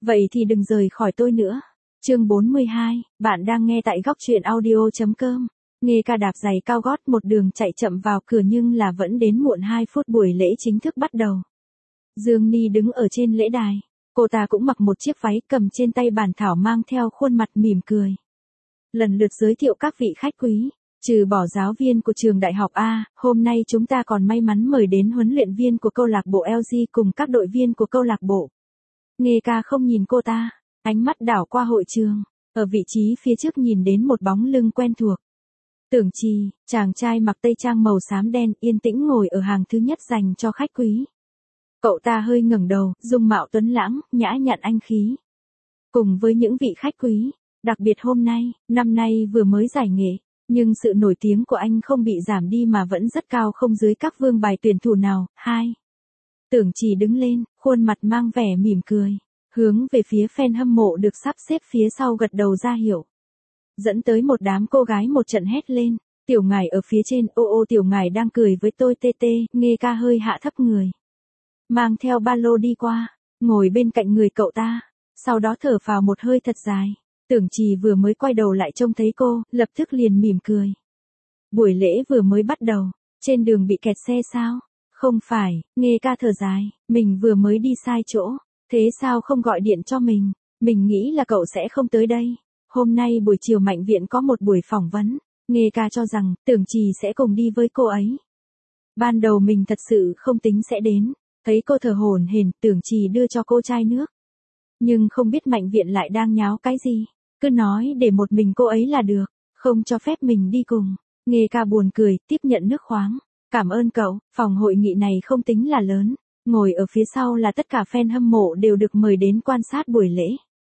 Vậy thì đừng rời khỏi tôi nữa. Chương 42, bạn đang nghe tại góc truyện audio.com. Nghe ca đạp giày cao gót một đường chạy chậm vào cửa nhưng là vẫn đến muộn 2 phút buổi lễ chính thức bắt đầu. Dương Ni đứng ở trên lễ đài. Cô ta cũng mặc một chiếc váy cầm trên tay bản thảo mang theo khuôn mặt mỉm cười. Lần lượt giới thiệu các vị khách quý. Trừ bỏ giáo viên của trường đại học A, hôm nay chúng ta còn may mắn mời đến huấn luyện viên của câu lạc bộ LG cùng các đội viên của câu lạc bộ. Nghe ca không nhìn cô ta, ánh mắt đảo qua hội trường, ở vị trí phía trước nhìn đến một bóng lưng quen thuộc. Tưởng Trì, chàng trai mặc tây trang màu xám đen yên tĩnh ngồi ở hàng thứ nhất dành cho khách quý. Cậu ta hơi ngẩng đầu, dung mạo tuấn lãng, nhã nhặn anh khí. Cùng với những vị khách quý, đặc biệt hôm nay, năm nay vừa mới giải nghệ, nhưng sự nổi tiếng của anh không bị giảm đi mà vẫn rất cao không dưới các vương bài tuyển thủ nào. 2. Tưởng Trì đứng lên, khuôn mặt mang vẻ mỉm cười, hướng về phía fan hâm mộ được sắp xếp phía sau gật đầu ra hiệu. Dẫn tới một đám cô gái một trận hét lên, tiểu ngải ở phía trên, ô tiểu ngải đang cười với tôi tê tê, nghe ca hơi hạ thấp người. Mang theo ba lô đi qua, ngồi bên cạnh người cậu ta, sau đó thở phào một hơi thật dài. Tưởng Trì vừa mới quay đầu lại trông thấy cô, lập tức liền mỉm cười. Buổi lễ vừa mới bắt đầu, trên đường bị kẹt xe sao? Không phải, nghe ca thở dài, mình vừa mới đi sai chỗ, thế sao không gọi điện cho mình nghĩ là cậu sẽ không tới đây. Hôm nay buổi chiều Mạnh Viện có một buổi phỏng vấn, nghe ca cho rằng Tưởng Trì sẽ cùng đi với cô ấy. Ban đầu mình thật sự không tính sẽ đến, thấy cô thở hổn hển, Tưởng Trì đưa cho cô chai nước. Nhưng không biết Mạnh Viện lại đang nháo cái gì, cứ nói để một mình cô ấy là được, không cho phép mình đi cùng. Nghe ca buồn cười, tiếp nhận nước khoáng. Cảm ơn cậu, phòng hội nghị này không tính là lớn, ngồi ở phía sau là tất cả fan hâm mộ đều được mời đến quan sát buổi lễ.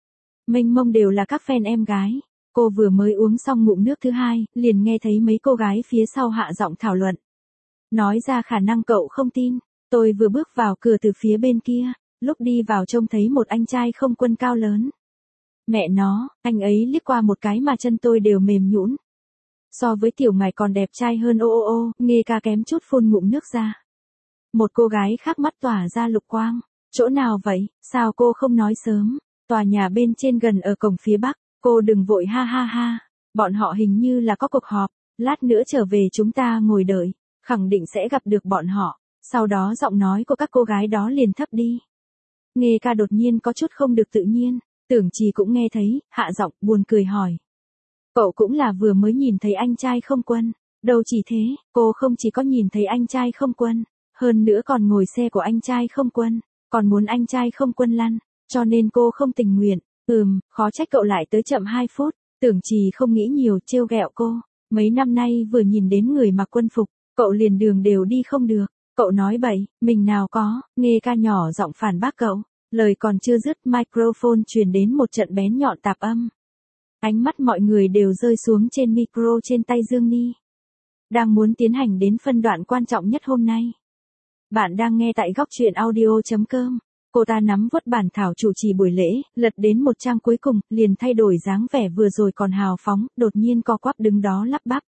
Mênh mông đều là các fan em gái. Cô vừa mới uống xong ngụm nước thứ hai, liền nghe thấy mấy cô gái phía sau hạ giọng thảo luận. Nói ra khả năng cậu không tin, tôi vừa bước vào cửa từ phía bên kia, lúc đi vào trông thấy một anh trai không quân cao lớn. Mẹ nó, anh ấy liếc qua một cái mà chân tôi đều mềm nhũn. So với tiểu ngải còn đẹp trai hơn nghe ca kém chút phun ngụm nước ra. Một cô gái khác mắt tỏa ra lục quang. Chỗ nào vậy, sao cô không nói sớm? Tòa nhà bên trên gần ở cổng phía bắc, cô đừng vội ha ha ha. Bọn họ hình như là có cuộc họp, lát nữa trở về chúng ta ngồi đợi, khẳng định sẽ gặp được bọn họ. Sau đó giọng nói của các cô gái đó liền thấp đi. Nghe ca đột nhiên có chút không được tự nhiên, Tưởng Trì cũng nghe thấy, hạ giọng buồn cười hỏi. Cậu cũng là vừa mới nhìn thấy anh trai không quân. Đâu chỉ thế, cô không chỉ có nhìn thấy anh trai không quân, hơn nữa còn ngồi xe của anh trai không quân, còn muốn anh trai không quân lăn, cho nên cô không tình nguyện. Khó trách cậu lại tới chậm 2 phút. Tưởng Trì không nghĩ nhiều, trêu ghẹo cô. Mấy năm nay vừa nhìn đến người mặc quân phục, cậu liền đường đều đi không được. Cậu nói bậy, mình nào có, nghe ca nhỏ giọng phản bác cậu. Lời còn chưa dứt, microphone truyền đến một trận bén nhọn tạp âm. Ánh mắt mọi người đều rơi xuống trên micro trên tay Dương Ni. Đang muốn tiến hành đến phân đoạn quan trọng nhất hôm nay. Bạn đang nghe tại góc truyện audio.com. Cô ta nắm vuốt bản thảo chủ trì buổi lễ, lật đến một trang cuối cùng, liền thay đổi dáng vẻ vừa rồi còn hào phóng, đột nhiên co quắp đứng đó lắp bắp.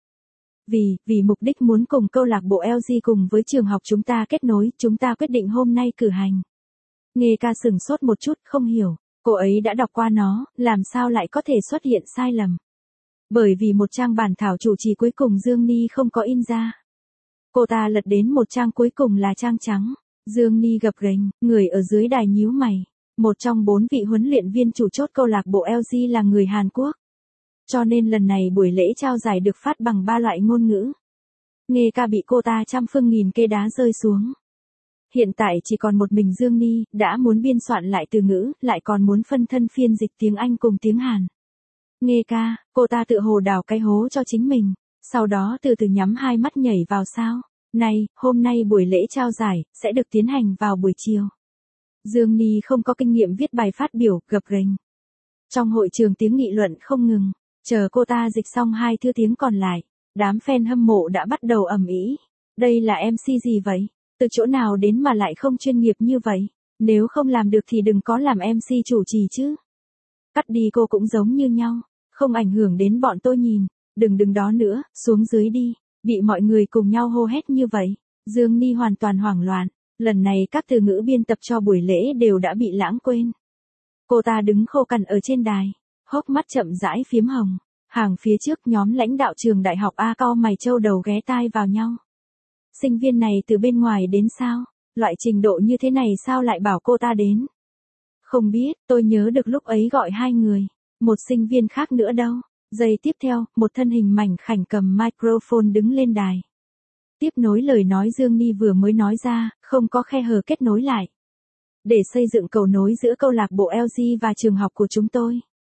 Vì mục đích muốn cùng câu lạc bộ LG cùng với trường học chúng ta kết nối, chúng ta quyết định hôm nay cử hành. Nghe ca sừng sốt một chút, không hiểu. Cô ấy đã đọc qua nó, làm sao lại có thể xuất hiện sai lầm. Bởi vì một trang bản thảo chủ trì cuối cùng Dương Ni không có in ra. Cô ta lật đến một trang cuối cùng là trang trắng. Dương Ni gập ghềnh, người ở dưới đài nhíu mày. Một trong 4 vị huấn luyện viên chủ chốt câu lạc bộ LG là người Hàn Quốc. Cho nên lần này buổi lễ trao giải được phát bằng 3 loại ngôn ngữ. Nghe ca bị cô ta trăm phương nghìn kê đá rơi xuống. Hiện tại chỉ còn một mình Dương Ni, đã muốn biên soạn lại từ ngữ, lại còn muốn phân thân phiên dịch tiếng Anh cùng tiếng Hàn. Nghe ca, cô ta tự hồ đào cái hố cho chính mình, sau đó từ từ nhắm hai mắt nhảy vào sao. Này, hôm nay buổi lễ trao giải, sẽ được tiến hành vào buổi chiều. Dương Ni không có kinh nghiệm viết bài phát biểu, gập ghềnh. Trong hội trường tiếng nghị luận không ngừng, chờ cô ta dịch xong 2 thứ tiếng còn lại, đám fan hâm mộ đã bắt đầu ầm ĩ. Đây là MC gì vậy? Từ chỗ nào đến mà lại không chuyên nghiệp như vậy? Nếu không làm được thì đừng có làm MC chủ trì chứ. Cắt đi cô cũng giống như nhau, không ảnh hưởng đến bọn tôi nhìn. Đừng đó nữa, xuống dưới đi. Bị mọi người cùng nhau hô hét như vậy, Dương Ni hoàn toàn hoảng loạn. Lần này các từ ngữ biên tập cho buổi lễ đều đã bị lãng quên. Cô ta đứng khô cằn ở trên đài, hốc mắt chậm rãi phiếm hồng. Hàng phía trước nhóm lãnh đạo trường đại học A cau mày trâu đầu ghé tai vào nhau. Sinh viên này từ bên ngoài đến sao? Loại trình độ như thế này sao lại bảo cô ta đến? Không biết, tôi nhớ được lúc ấy gọi 2 người. Một sinh viên khác nữa đâu. Giây tiếp theo, một thân hình mảnh khảnh cầm microphone đứng lên đài. Tiếp nối lời nói Dương Ni vừa mới nói ra, không có khe hở kết nối lại. Để xây dựng cầu nối giữa câu lạc bộ LG và trường học của chúng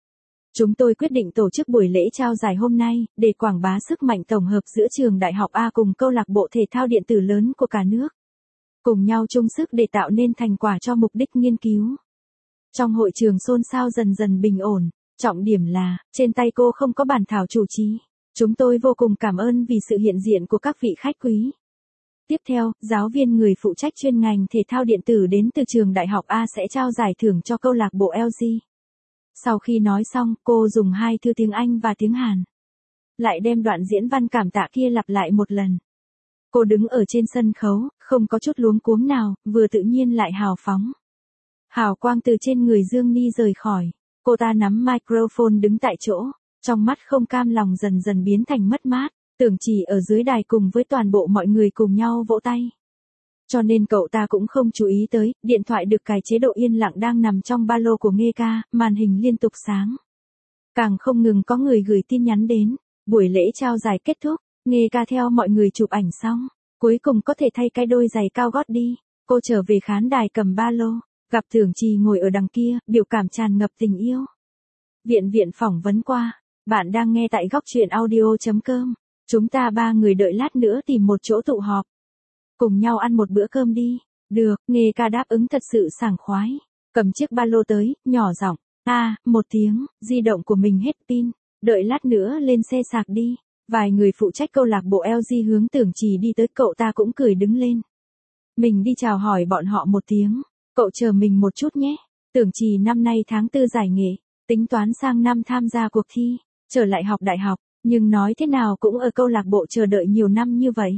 tôi quyết định tổ chức buổi lễ trao giải hôm nay, để quảng bá sức mạnh tổng hợp giữa trường đại học A cùng câu lạc bộ thể thao điện tử lớn của cả nước. Cùng nhau chung sức để tạo nên thành quả cho mục đích nghiên cứu. Trong hội trường xôn xao dần dần bình ổn, trọng điểm là, trên tay cô không có bản thảo chủ trì. Chúng tôi vô cùng cảm ơn vì sự hiện diện của các vị khách quý. Tiếp theo, giáo viên người phụ trách chuyên ngành thể thao điện tử đến từ trường đại học A sẽ trao giải thưởng cho câu lạc bộ LG. Sau khi nói xong, cô dùng 2 thư tiếng Anh và tiếng Hàn. Lại đem đoạn diễn văn cảm tạ kia lặp lại một lần. Cô đứng ở trên sân khấu, không có chút luống cuống nào, vừa tự nhiên lại hào phóng. Hào quang từ trên người Dương Ni rời khỏi. Cô ta nắm microphone đứng tại chỗ, trong mắt không cam lòng dần dần biến thành mất mát, tưởng chỉ ở dưới đài cùng với toàn bộ mọi người cùng nhau vỗ tay. Cho nên cậu ta cũng không chú ý tới, điện thoại được cài chế độ yên lặng đang nằm trong ba lô của Nghê Ca, màn hình liên tục sáng. Càng không ngừng có người gửi tin nhắn đến. Buổi lễ trao giải kết thúc, Nghê Ca theo mọi người chụp ảnh xong, cuối cùng có thể thay cái đôi giày cao gót đi. Cô trở về khán đài cầm ba lô, gặp Tưởng Trì ngồi ở đằng kia, biểu cảm tràn ngập tình yêu. Viện phỏng vấn qua, bạn đang nghe tại góc truyện audio.com. Chúng ta 3 người đợi lát nữa tìm một chỗ tụ họp. Cùng nhau ăn một bữa cơm đi. Được, Nghê Ca đáp ứng thật sự sảng khoái. Cầm chiếc ba lô tới, nhỏ giọng, một tiếng, di động của mình hết pin. Đợi lát nữa lên xe sạc đi. Vài người phụ trách câu lạc bộ LG hướng Tưởng Trì đi tới, cậu ta cũng cười đứng lên. Mình đi chào hỏi bọn họ một tiếng. Cậu chờ mình một chút nhé. Tưởng Trì năm nay tháng 4 giải nghệ, tính toán sang năm tham gia cuộc thi, trở lại học đại học, nhưng nói thế nào cũng ở câu lạc bộ chờ đợi nhiều năm như vậy.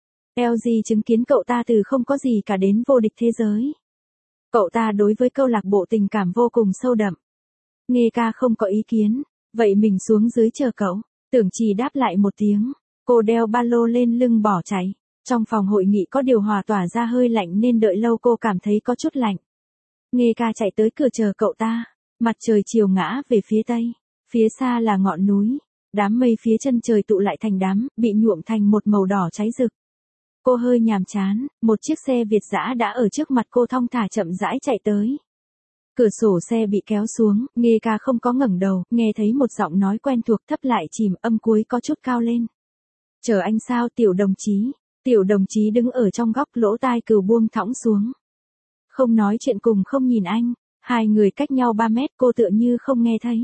LG chứng kiến cậu ta từ không có gì cả đến vô địch thế giới. Cậu ta đối với câu lạc bộ tình cảm vô cùng sâu đậm. Nghê Ca không có ý kiến, vậy mình xuống dưới chờ cậu. Tưởng Trì đáp lại một tiếng, cô đeo ba lô lên lưng bỏ chạy. Trong phòng hội nghị có điều hòa tỏa ra hơi lạnh nên đợi lâu cô cảm thấy có chút lạnh. Nghê Ca chạy tới cửa chờ cậu ta. Mặt trời chiều ngã về phía tây, phía xa là ngọn núi, đám mây phía chân trời tụ lại thành đám, bị nhuộm thành một màu đỏ cháy rực. Cô hơi nhàm chán, một chiếc xe Việt dã đã ở trước mặt cô thong thả chậm rãi chạy tới. Cửa sổ xe bị kéo xuống, Nghê Ca không có ngẩng đầu, nghe thấy một giọng nói quen thuộc thấp lại chìm, âm cuối có chút cao lên. Chờ anh sao tiểu đồng chí? Tiểu đồng chí đứng ở trong góc, lỗ tai cừu buông thõng xuống. Không nói chuyện cùng không nhìn anh, 2 người cách nhau 3 mét, cô tựa như không nghe thấy.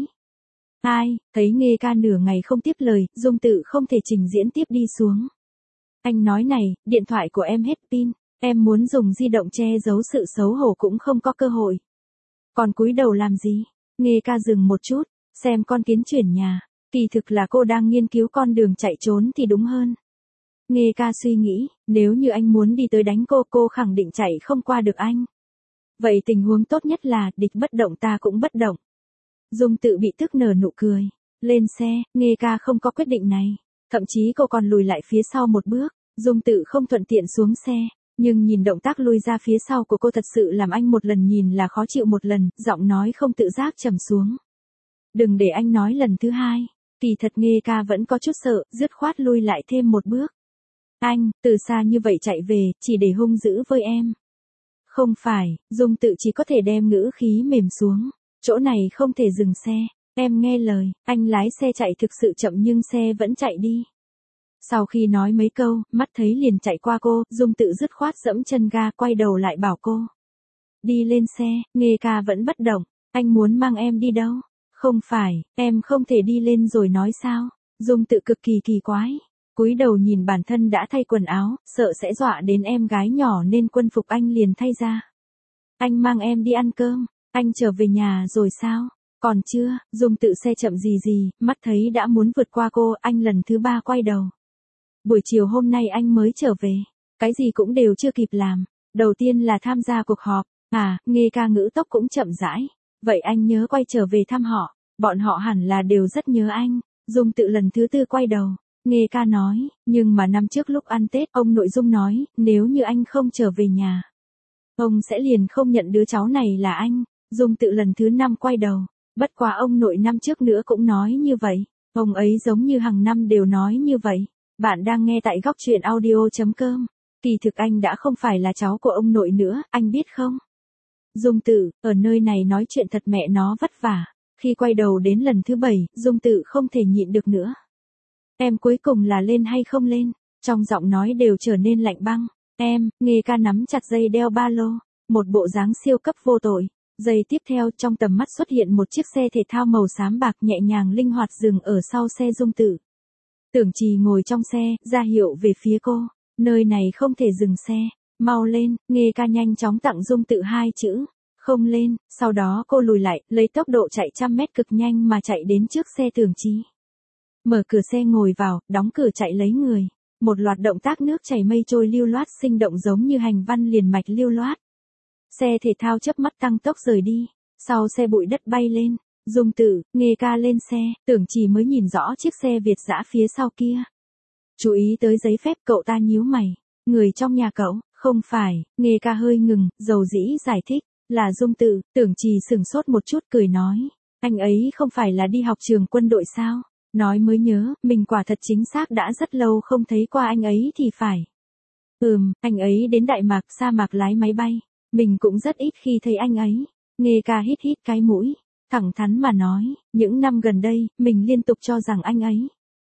Thấy Nghê Ca nửa ngày không tiếp lời, Dung Tự không thể trình diễn tiếp đi xuống. Anh nói này, điện thoại của em hết pin, em muốn dùng di động che giấu sự xấu hổ cũng không có cơ hội. Còn cúi đầu làm gì? Nghê Ca dừng một chút, xem con kiến chuyển nhà, kỳ thực là cô đang nghiên cứu con đường chạy trốn thì đúng hơn. Nghê Ca suy nghĩ, nếu như anh muốn đi tới đánh cô khẳng định chạy không qua được anh. Vậy tình huống tốt nhất là, địch bất động ta cũng bất động. Dung Tự bị tức nở nụ cười. Lên xe, Nghê Ca không có quyết định này. Thậm chí cô còn lùi lại phía sau một bước. Dung Tự không thuận tiện xuống xe. Nhưng nhìn động tác lùi ra phía sau của cô thật sự làm anh một lần nhìn là khó chịu một lần, giọng nói không tự giác trầm xuống. Đừng để anh nói lần thứ 2. Kỳ thật Nghê Ca vẫn có chút sợ, dứt khoát lui lại thêm một bước. Anh, từ xa như vậy chạy về, chỉ để hung dữ với em. Không phải, Dung Tự chỉ có thể đem ngữ khí mềm xuống. Chỗ này không thể dừng xe, em nghe lời, anh lái xe chạy thực sự chậm nhưng xe vẫn chạy đi. Sau khi nói mấy câu, mắt thấy liền chạy qua cô, Dung Tự dứt khoát giẫm chân ga quay đầu lại bảo cô. Đi lên xe, Nghê Ca vẫn bất động, anh muốn mang em đi đâu? Không phải, em không thể đi lên rồi nói sao? Dung Tự cực kỳ kỳ quái. Cúi đầu nhìn bản thân đã thay quần áo, sợ sẽ dọa đến em gái nhỏ nên quân phục anh liền thay ra. Anh mang em đi ăn cơm, anh trở về nhà rồi sao? Còn chưa, Dung Tự xe chậm gì, mắt thấy đã muốn vượt qua cô, anh lần thứ 3 quay đầu. Buổi chiều hôm nay anh mới trở về, cái gì cũng đều chưa kịp làm. Đầu tiên là tham gia cuộc họp, Nghê Ca ngữ tốc cũng chậm rãi. Vậy anh nhớ quay trở về thăm họ, bọn họ hẳn là đều rất nhớ anh. Dung Tự lần thứ tư quay đầu, Nghê Ca nói, nhưng mà năm trước lúc ăn Tết, ông nội Dung nói, nếu như anh không trở về nhà, ông sẽ liền không nhận đứa cháu này là anh. Dung Tự lần thứ năm quay đầu, bất quá ông nội năm trước nữa cũng nói như vậy, ông ấy giống như hàng năm đều nói như vậy. Bạn đang nghe tại góc truyện audio.com. Kỳ thực anh đã không phải là cháu của ông nội nữa, anh biết không? Dung Tự, ở nơi này nói chuyện thật mẹ nó vất vả. Khi quay đầu đến lần thứ 7, Dung Tự không thể nhịn được nữa. Em cuối cùng là lên hay không lên? Trong giọng nói đều trở nên lạnh băng. Em, Nghê Ca nắm chặt dây đeo ba lô, một bộ dáng siêu cấp vô tội. Giây tiếp theo trong tầm mắt xuất hiện một chiếc xe thể thao màu xám bạc nhẹ nhàng linh hoạt dừng ở sau xe Dung Tự. Tưởng Trì ngồi trong xe, ra hiệu về phía cô. Nơi này không thể dừng xe, mau lên. Nghê Ca nhanh chóng tặng Dung Tự 2 chữ. Không lên, sau đó cô lùi lại, lấy tốc độ chạy 100 mét cực nhanh mà chạy đến trước xe Tưởng Trì. Mở cửa xe ngồi vào, đóng cửa chạy lấy người. Một loạt động tác nước chảy mây trôi lưu loát sinh động giống như hành văn liền mạch lưu loát. Xe thể thao chớp mắt tăng tốc rời đi. Sau xe bụi đất bay lên. Dung Tự, Nghê Ca lên xe, Tưởng Trì mới nhìn rõ chiếc xe Việt dã phía sau kia. Chú ý tới giấy phép, cậu ta nhíu mày. Người trong nhà cậu, không phải. Nghê Ca hơi ngừng, dầu dĩ giải thích. Là Dung Tự. Tưởng Trì sửng sốt một chút cười nói. Anh ấy không phải là đi học trường quân đội sao? Nói mới nhớ, mình quả thật chính xác đã rất lâu không thấy qua anh ấy thì phải. Anh ấy đến Đại Mạc, sa mạc lái máy bay. Mình cũng rất ít khi thấy anh ấy. Nghê Ca hít hít cái mũi. Thẳng thắn mà nói, những năm gần đây, mình liên tục cho rằng anh ấy.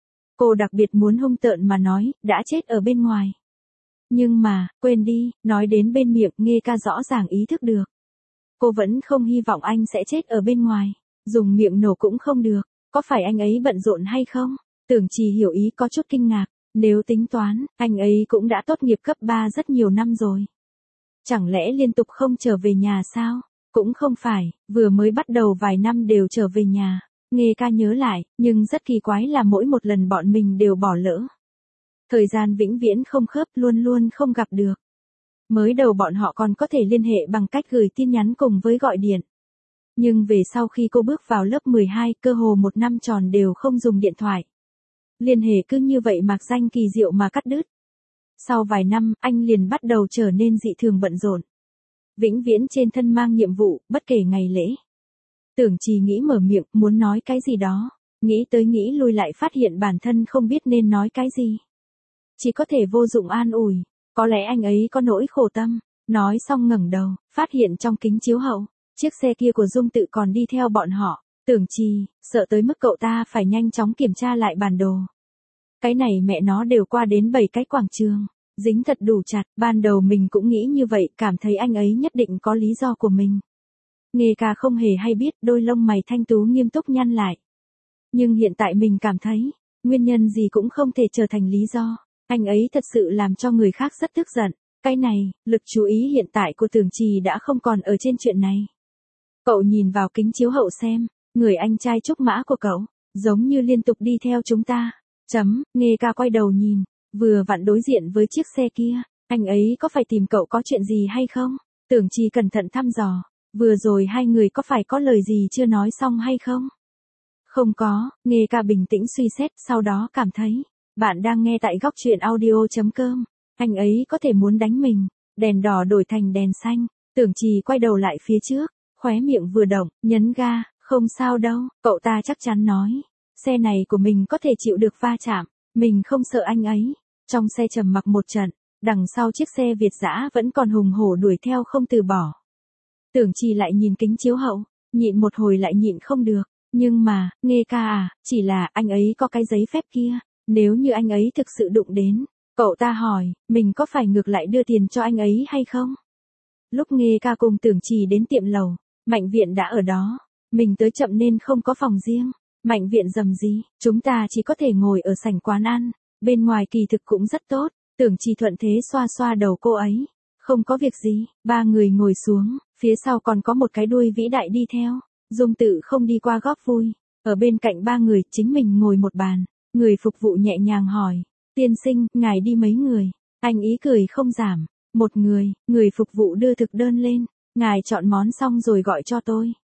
Cô đặc biệt muốn hung tợn mà nói, đã chết ở bên ngoài. Nhưng mà, quên đi, nói đến bên miệng, Nghê Ca rõ ràng ý thức được. Cô vẫn không hy vọng anh sẽ chết ở bên ngoài. Dùng miệng nổ cũng không được. Có phải anh ấy bận rộn hay không? Tưởng Trì hiểu ý có chút kinh ngạc. Nếu tính toán, anh ấy cũng đã tốt nghiệp cấp 3 rất nhiều năm rồi. Chẳng lẽ liên tục không trở về nhà sao? Cũng không phải, vừa mới bắt đầu vài năm đều trở về nhà. Nghê Ca nhớ lại, nhưng rất kỳ quái là mỗi một lần bọn mình đều bỏ lỡ. Thời gian vĩnh viễn không khớp, luôn luôn không gặp được. Mới đầu bọn họ còn có thể liên hệ bằng cách gửi tin nhắn cùng với gọi điện. Nhưng về sau khi cô bước vào lớp 12, cơ hồ một năm tròn đều không dùng điện thoại. Liên hệ cứ như vậy mạc danh kỳ diệu mà cắt đứt. Sau vài năm, anh liền bắt đầu trở nên dị thường bận rộn. Vĩnh viễn trên thân mang nhiệm vụ, bất kể ngày lễ. Tưởng Trì nghĩ mở miệng, muốn nói cái gì đó. Nghĩ tới nghĩ lui lại phát hiện bản thân không biết nên nói cái gì. Chỉ có thể vô dụng an ủi. Có lẽ anh ấy có nỗi khổ tâm. Nói xong ngẩng đầu, phát hiện trong kính chiếu hậu, chiếc xe kia của Dung Tự còn đi theo bọn họ. Tưởng Trì, sợ tới mức cậu ta phải nhanh chóng kiểm tra lại bản đồ. Cái này mẹ nó đều qua đến 7 cái quảng trường. Dính thật đủ chặt, ban đầu mình cũng nghĩ như vậy, cảm thấy anh ấy nhất định có lý do của mình. Nghê Ca không hề hay biết, đôi lông mày thanh tú nghiêm túc nhăn lại. Nhưng hiện tại mình cảm thấy, nguyên nhân gì cũng không thể trở thành lý do. Anh ấy thật sự làm cho người khác rất tức giận. Cái này, lực chú ý hiện tại của Tưởng Trì đã không còn ở trên chuyện này. Cậu nhìn vào kính chiếu hậu xem, người anh trai trúc mã của cậu, giống như liên tục đi theo chúng ta. Nghê Ca quay đầu nhìn, vừa vặn đối diện với chiếc xe kia. Anh ấy có phải tìm cậu có chuyện gì hay không? Tưởng Trì cẩn thận thăm dò. Vừa rồi hai người có phải có lời gì chưa nói xong hay không? Không có. Nghê Ca bình tĩnh suy xét, sau đó cảm thấy. Bạn đang nghe tại góc truyện audio.com. Anh ấy có thể muốn đánh mình. Đèn đỏ đổi thành đèn xanh. Tưởng Trì quay đầu lại phía trước, khóe miệng vừa động, nhấn ga. Không sao đâu, cậu ta chắc chắn nói. Xe này của mình có thể chịu được va chạm. Mình không sợ anh ấy. Trong xe trầm mặc một trận, đằng sau chiếc xe Việt dã vẫn còn hùng hổ đuổi theo không từ bỏ. Tưởng Trì lại nhìn kính chiếu hậu, nhịn một hồi lại nhịn không được. Nhưng mà, Nghê Ca à, chỉ là anh ấy có cái giấy phép kia. Nếu như anh ấy thực sự đụng đến, cậu ta hỏi, mình có phải ngược lại đưa tiền cho anh ấy hay không? Lúc Nghê Ca cùng Tưởng Trì đến tiệm lầu, Mạnh Viện đã ở đó. Mình tới chậm nên không có phòng riêng. Mạnh Viện rầm rì, chúng ta chỉ có thể ngồi ở sảnh quán ăn. Bên ngoài kỳ thực cũng rất tốt. Tưởng Trì thuận thế xoa xoa đầu cô ấy. Không có việc gì, ba người ngồi xuống, phía sau còn có một cái đuôi vĩ đại đi theo. Dung Tự không đi qua góp vui. Ở bên cạnh ba người, chính mình ngồi một bàn. Người phục vụ nhẹ nhàng hỏi, tiên sinh, ngài đi mấy người? Anh ý cười không giảm. Một người, người phục vụ đưa thực đơn lên. Ngài chọn món xong rồi gọi cho tôi.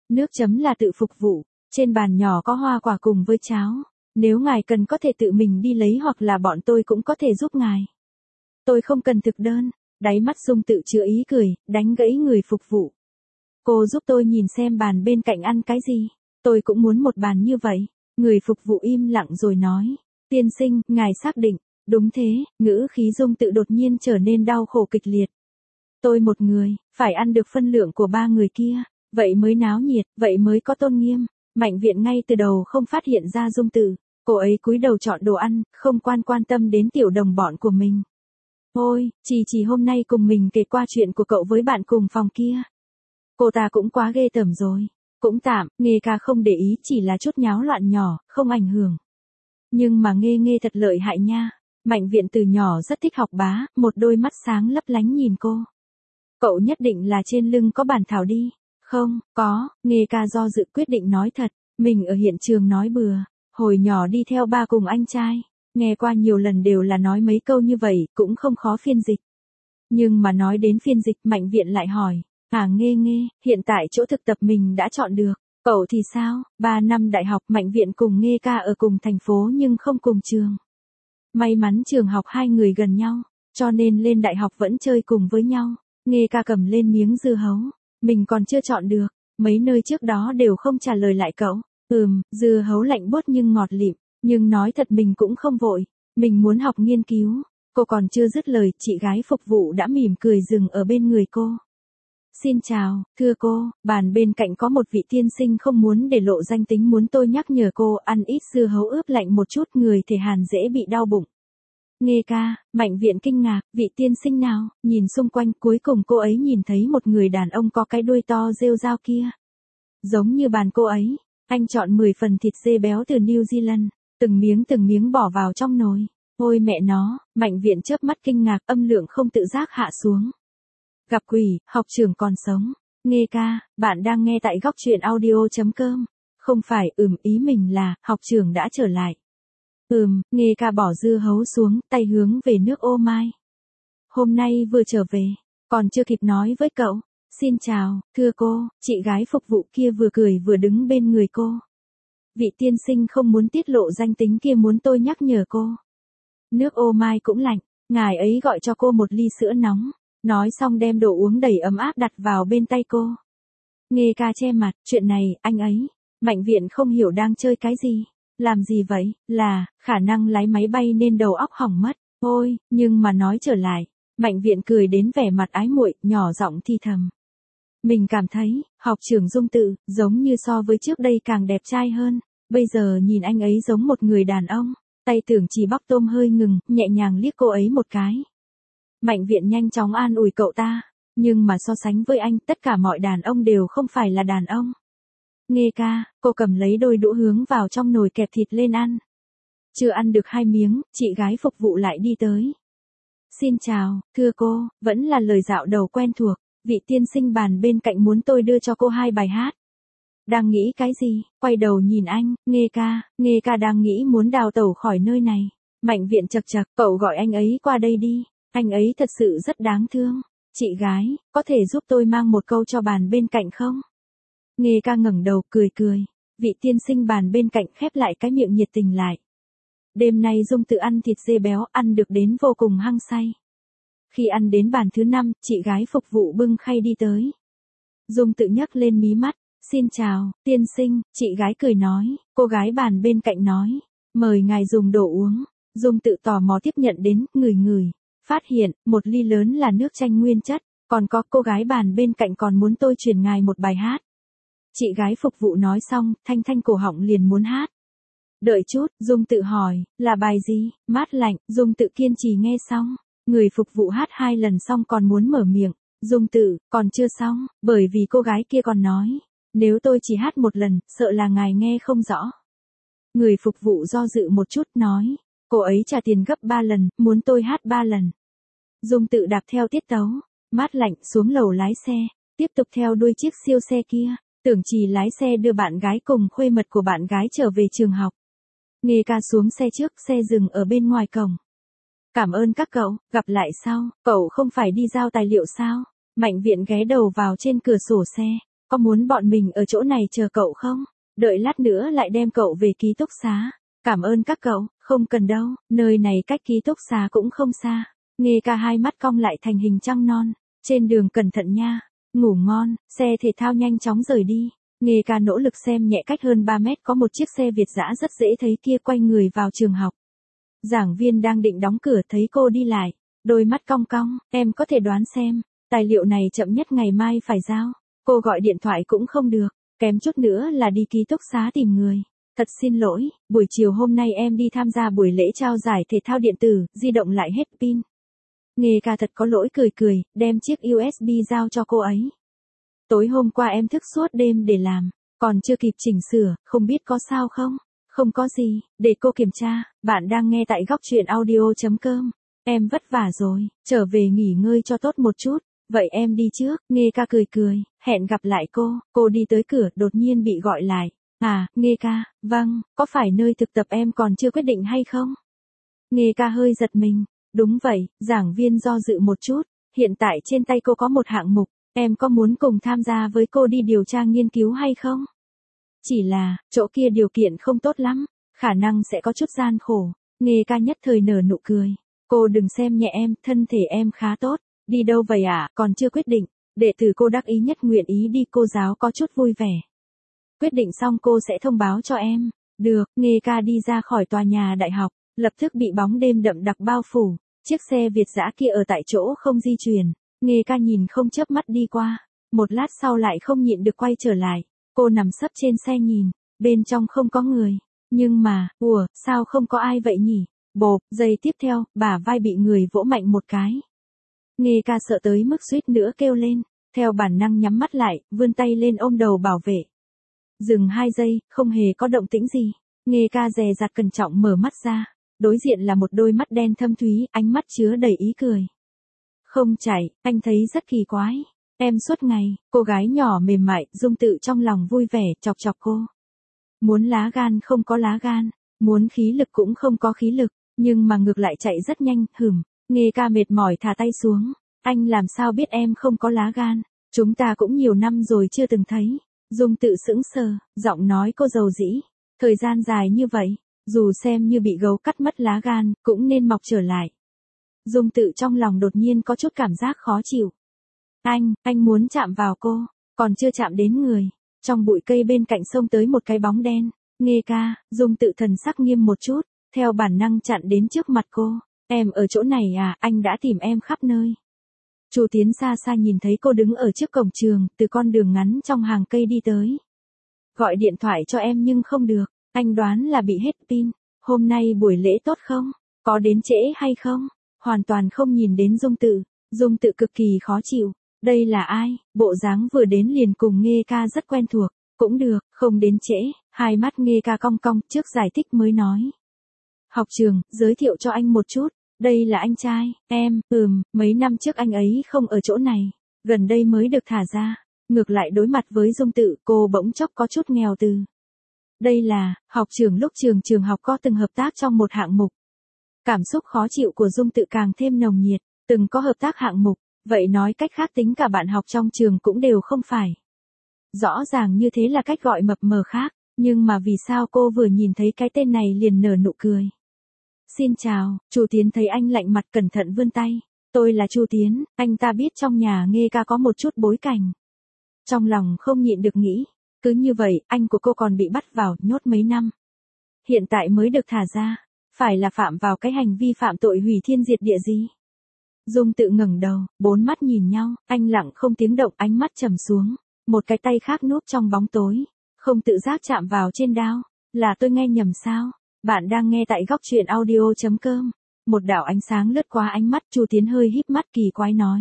Nước chấm là tự phục vụ, trên bàn nhỏ có hoa quả cùng với cháo. Nếu ngài cần có thể tự mình đi lấy hoặc là bọn tôi cũng có thể giúp ngài. Tôi không cần thực đơn. Đáy mắt Dung Tự chứa ý cười, đánh gãy người phục vụ. Cô giúp tôi nhìn xem bàn bên cạnh ăn cái gì. Tôi cũng muốn một bàn như vậy. Người phục vụ im lặng rồi nói. Tiên sinh, ngài xác định. Đúng thế, ngữ khí Dung Tự đột nhiên trở nên đau khổ kịch liệt. Tôi một người, phải ăn được phân lượng của 3 người kia. Vậy mới náo nhiệt, vậy mới có tôn nghiêm. Mạnh Viện ngay từ đầu không phát hiện ra Dung Tự. Cô ấy cúi đầu chọn đồ ăn, không quan tâm đến tiểu đồng bọn của mình. Ôi, chỉ hôm nay cùng mình kể qua chuyện của cậu với bạn cùng phòng kia. Cô ta cũng quá ghê tởm rồi. Cũng tạm, Nghê ca không để ý, chỉ là chút nháo loạn nhỏ, không ảnh hưởng. Nhưng mà Nghê thật lợi hại nha. Mạnh Viện từ nhỏ rất thích học bá, một đôi mắt sáng lấp lánh nhìn cô. Cậu nhất định là trên lưng có bản thảo đi. Không, có, Nghê ca do dự quyết định nói thật. Mình ở hiện trường nói bừa. Hồi nhỏ đi theo ba cùng anh trai. Nghe qua nhiều lần đều là nói mấy câu như vậy, cũng không khó phiên dịch. Nhưng mà nói đến phiên dịch, Mạnh Viện lại hỏi. Nghê, hiện tại chỗ thực tập mình đã chọn được. Cậu thì sao? 3 năm đại học Mạnh Viện cùng Nghê ca ở cùng thành phố nhưng không cùng trường. May mắn trường học hai người gần nhau, cho nên lên đại học vẫn chơi cùng với nhau. Nghê ca cầm lên miếng dưa hấu. Mình còn chưa chọn được, mấy nơi trước đó đều không trả lời lại cậu. Dưa hấu lạnh buốt nhưng ngọt lịm. Nhưng nói thật mình cũng không vội. Mình muốn học nghiên cứu. Cô còn chưa dứt lời, chị gái phục vụ đã mỉm cười dừng ở bên người cô. Xin chào, thưa cô, bàn bên cạnh có một vị tiên sinh không muốn để lộ danh tính muốn tôi nhắc nhở cô ăn ít dưa hấu ướp lạnh một chút, người thể hàn dễ bị đau bụng. Nghê ca, Mạnh Viện kinh ngạc, vị tiên sinh nào? Nhìn xung quanh, cuối cùng cô ấy nhìn thấy một người đàn ông có cái đuôi to rêu rao kia. Giống như bàn cô ấy, anh chọn 10 phần thịt dê béo từ New Zealand, từng miếng bỏ vào trong nồi. Ôi mẹ nó, Mạnh Viện chớp mắt kinh ngạc, âm lượng không tự giác hạ xuống. Gặp quỷ, học trưởng còn sống. Nghê ca, bạn đang nghe tại góc truyện audio.com. Không phải, ý mình là, học trưởng đã trở lại. Nghê ca bỏ dưa hấu xuống, tay hướng về nước ô mai. Hôm nay vừa trở về, còn chưa kịp nói với cậu. Xin chào, thưa cô, chị gái phục vụ kia vừa cười vừa đứng bên người cô. Vị tiên sinh không muốn tiết lộ danh tính kia muốn tôi nhắc nhở cô. Nước ô mai cũng lạnh, ngài ấy gọi cho cô một ly sữa nóng. Nói xong đem đồ uống đầy ấm áp đặt vào bên tay cô. Nghê ca che mặt, chuyện này, anh ấy. Mạnh Viện không hiểu đang chơi cái gì. Làm gì vậy, là, khả năng lái máy bay nên đầu óc hỏng mất. Ôi, nhưng mà nói trở lại. Mạnh Viện cười đến vẻ mặt ái muội, nhỏ giọng thì thầm. Mình cảm thấy, học trưởng Dung Tự, giống như so với trước đây càng đẹp trai hơn. Bây giờ nhìn anh ấy giống một người đàn ông. Tay tưởng chỉ bóc tôm hơi ngừng, nhẹ nhàng liếc cô ấy một cái. Mạnh Viện nhanh chóng an ủi cậu ta. Nhưng mà so sánh với anh, tất cả mọi đàn ông đều không phải là đàn ông. Nghê ca, cô cầm lấy đôi đũa hướng vào trong nồi kẹp thịt lên ăn. Chưa ăn được 2 miếng, chị gái phục vụ lại đi tới. Xin chào, thưa cô, vẫn là lời dạo đầu quen thuộc. Vị tiên sinh bàn bên cạnh muốn tôi đưa cho cô 2 bài hát. Đang nghĩ cái gì? Quay đầu nhìn anh, Nghê ca đang nghĩ muốn đào tẩu khỏi nơi này. Mạnh Viện chậc chậc, cậu gọi anh ấy qua đây đi. Anh ấy thật sự rất đáng thương. Chị gái, có thể giúp tôi mang một câu cho bàn bên cạnh không? Nghê ca ngẩng đầu, cười. Vị tiên sinh bàn bên cạnh khép lại cái miệng nhiệt tình lại. Đêm nay Dung Tự ăn thịt dê béo, ăn được đến vô cùng hăng say. Khi ăn đến bàn thứ 5, chị gái phục vụ bưng khay đi tới. Dung Tự nhấc lên mí mắt. Xin chào, tiên sinh, chị gái cười nói. Cô gái bàn bên cạnh nói. Mời ngài dùng đồ uống. Dung Tự tò mò tiếp nhận đến, ngửi. Phát hiện, một ly lớn là nước chanh nguyên chất. Còn có cô gái bàn bên cạnh còn muốn tôi truyền ngài một bài hát. Chị gái phục vụ nói xong, thanh cổ họng liền muốn hát. Đợi chút, Dung Tự hỏi, là bài gì? Mát lạnh, Dung Tự kiên trì nghe xong. Người phục vụ hát 2 lần xong còn muốn mở miệng. Dung Tự, còn chưa xong, bởi vì cô gái kia còn nói. Nếu tôi chỉ hát 1 lần, sợ là ngài nghe không rõ. Người phục vụ do dự một chút nói. Cô ấy trả tiền gấp 3 lần, muốn tôi hát 3 lần. Dung Tự đạp theo tiết tấu. Mát lạnh xuống lầu lái xe. Tiếp tục theo đuôi chiếc siêu xe kia. Tưởng Trì lái xe đưa bạn gái cùng khuê mật của bạn gái trở về trường học. Nghê ca xuống xe trước, xe dừng ở bên ngoài cổng. Cảm ơn các cậu, gặp lại sau, cậu không phải đi giao tài liệu sao? Mạnh Viện ghé đầu vào trên cửa sổ xe. có muốn bọn mình ở chỗ này chờ cậu không? Đợi lát nữa lại đem cậu về ký túc xá. Cảm ơn các cậu, không cần đâu, nơi này cách ký túc xá cũng không xa. Nghe ca hai mắt cong lại thành hình trăng non. Trên đường cẩn thận nha. Ngủ ngon, xe thể thao nhanh chóng rời đi. Nghe ca nỗ lực xem nhẹ cách hơn 3 mét có một chiếc xe Việt dã rất dễ thấy kia quay người vào trường học. Giảng viên đang định đóng cửa thấy cô đi lại. Đôi mắt cong cong, em có thể đoán xem. Tài liệu này chậm nhất ngày mai phải giao. Cô gọi điện thoại cũng không được. Kém chút nữa là đi ký túc xá tìm người. Thật xin lỗi, buổi chiều hôm nay em đi tham gia buổi lễ trao giải thể thao điện tử, di động lại hết pin. Nghe ca thật có lỗi cười cười, đem chiếc USB giao cho cô ấy. Tối hôm qua em thức suốt đêm để làm, còn chưa kịp chỉnh sửa, không biết có sao không? Không có gì, để cô kiểm tra, bạn đang nghe tại góc truyện audio.com. Em vất vả rồi, trở về nghỉ ngơi cho tốt một chút. Vậy em đi trước, Nghe ca cười cười, hẹn gặp lại cô đi tới cửa đột nhiên bị gọi lại. À, Nghe ca, vâng, có phải nơi thực tập em còn chưa quyết định hay không? Nghe ca hơi giật mình, đúng vậy, giảng viên do dự một chút, hiện tại trên tay cô có một hạng mục, em có muốn cùng tham gia với cô đi điều tra nghiên cứu hay không? Chỉ là, chỗ kia điều kiện không tốt lắm, khả năng sẽ có chút gian khổ, Nghe ca nhất thời nở nụ cười. Cô đừng xem nhẹ em, thân thể em khá tốt. Đi đâu vậy ạ? Còn chưa quyết định. Đệ tử cô đắc ý nhất nguyện ý đi, cô giáo có chút vui vẻ. Quyết định xong cô sẽ thông báo cho em. Được, Nghe ca đi ra khỏi tòa nhà đại học, lập tức bị bóng đêm đậm đặc bao phủ. Chiếc xe Việt dã kia ở tại chỗ không di chuyển. Nghe ca nhìn không chớp mắt đi qua. Một lát sau lại không nhịn được quay trở lại. Cô nằm sấp trên xe nhìn, bên trong không có người. Nhưng mà, sao không có ai vậy nhỉ? Bộp, giây tiếp theo, bả vai bị người vỗ mạnh một cái. Nghe ca sợ tới mức suýt nữa kêu lên, theo bản năng nhắm mắt lại, vươn tay lên ôm đầu bảo vệ. Dừng 2 giây, không hề có động tĩnh gì. Nghe ca dè dặt cẩn trọng mở mắt ra, đối diện là một đôi mắt đen thâm thúy, ánh mắt chứa đầy ý cười. Không chạy, anh thấy rất kỳ quái. Em suốt ngày, cô gái nhỏ mềm mại, Dung Tự trong lòng vui vẻ, chọc chọc cô. Muốn lá gan không có lá gan, muốn khí lực cũng không có khí lực, nhưng mà ngược lại chạy rất nhanh, Nghe ca mệt mỏi thả tay xuống. Anh làm sao biết em không có lá gan, chúng ta cũng nhiều năm rồi chưa từng thấy. Dung Tự sững sờ, giọng nói cô dầu dĩ. Thời gian dài như vậy, dù xem như bị gấu cắt mất lá gan, cũng nên mọc trở lại. Dung Tự trong lòng đột nhiên có chút cảm giác khó chịu. Anh muốn chạm vào cô, còn chưa chạm đến người. Trong bụi cây bên cạnh xông tới một cái bóng đen. Nghe ca, Dung Tự thần sắc nghiêm một chút, theo bản năng chặn đến trước mặt cô. Em ở chỗ này à, anh đã tìm em khắp nơi. Chu Tiến xa xa nhìn thấy cô đứng ở trước cổng trường, từ con đường ngắn trong hàng cây đi tới. Gọi điện thoại cho em nhưng không được, anh đoán là bị hết pin. Hôm nay buổi lễ tốt không? Có đến trễ hay không? Hoàn toàn không nhìn đến Dung Tự. Dung Tự cực kỳ khó chịu. Đây là ai? Bộ dáng vừa đến liền cùng Nghe ca rất quen thuộc. Cũng được, không đến trễ. Hai mắt Nghe ca cong cong, trước giải thích mới nói. Học trường, giới thiệu cho anh một chút. Đây là anh trai, em, mấy năm trước anh ấy không ở chỗ này. Gần đây mới được thả ra. Ngược lại đối mặt với Dung Tự, cô bỗng chốc có chút nghèo từ. Đây là, học trưởng lúc trường học có từng hợp tác trong một hạng mục. Cảm xúc khó chịu của Dung Tự càng thêm nồng nhiệt, từng có hợp tác hạng mục, vậy nói cách khác tính cả bạn học trong trường cũng đều không phải. Rõ ràng như thế là cách gọi mập mờ khác, nhưng mà vì sao cô vừa nhìn thấy cái tên này liền nở nụ cười. Xin chào, Chu Tiến thấy anh lạnh mặt cẩn thận vươn tay. Tôi là Chu Tiến, anh ta biết trong nhà Nghe ca có một chút bối cảnh. Trong lòng không nhịn được nghĩ, cứ như vậy, anh của cô còn bị bắt vào, nhốt mấy năm. Hiện tại mới được thả ra, phải là phạm vào cái hành vi phạm tội hủy thiên diệt địa gì. Dung Tự ngẩng đầu, bốn mắt nhìn nhau, anh lặng không tiếng động, ánh mắt trầm xuống. Một cái tay khác núp trong bóng tối, không tự giác chạm vào trên đao. Là tôi nghe nhầm sao? Bạn đang nghe tại góc truyện audio.com. Một đạo ánh sáng lướt qua ánh mắt, Chu Tiến hơi híp mắt kỳ quái nói.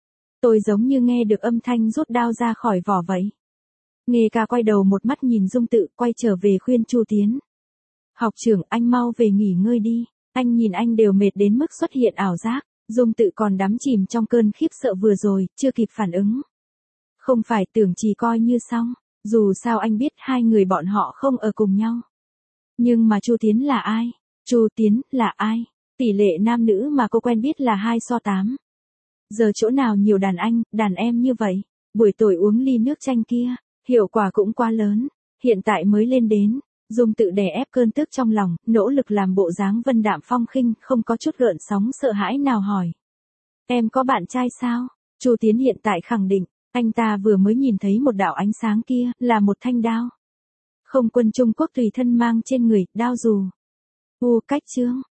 Tôi giống như nghe được âm thanh rút đao ra khỏi vỏ vậy. Nghe ca quay đầu một mắt nhìn Dung Tự, quay trở về khuyên Chu Tiến. Học trưởng, anh mau về nghỉ ngơi đi. Anh nhìn anh đều mệt đến mức xuất hiện ảo giác. Dung Tự còn đắm chìm trong cơn khiếp sợ vừa rồi, chưa kịp phản ứng. Không phải, tưởng chỉ coi như xong. Dù sao anh biết hai người bọn họ không ở cùng nhau. Nhưng mà Chu Tiến là ai? Chu Tiến là ai? Tỷ lệ nam nữ mà cô quen biết là 2:8. Giờ chỗ nào nhiều đàn anh, đàn em như vậy? buổi tối uống ly nước chanh kia, hiệu quả cũng quá lớn, hiện tại mới lên đến. Dung tự đè ép cơn tức trong lòng, nỗ lực làm bộ dáng vân đạm phong khinh, không có chút gợn sóng sợ hãi nào hỏi. Em có bạn trai sao? Chu Tiến hiện tại khẳng định, anh ta vừa mới nhìn thấy một đạo ánh sáng kia, là một thanh đao. Không quân Trung Quốc tùy thân mang trên người, đao dù. Cách chương.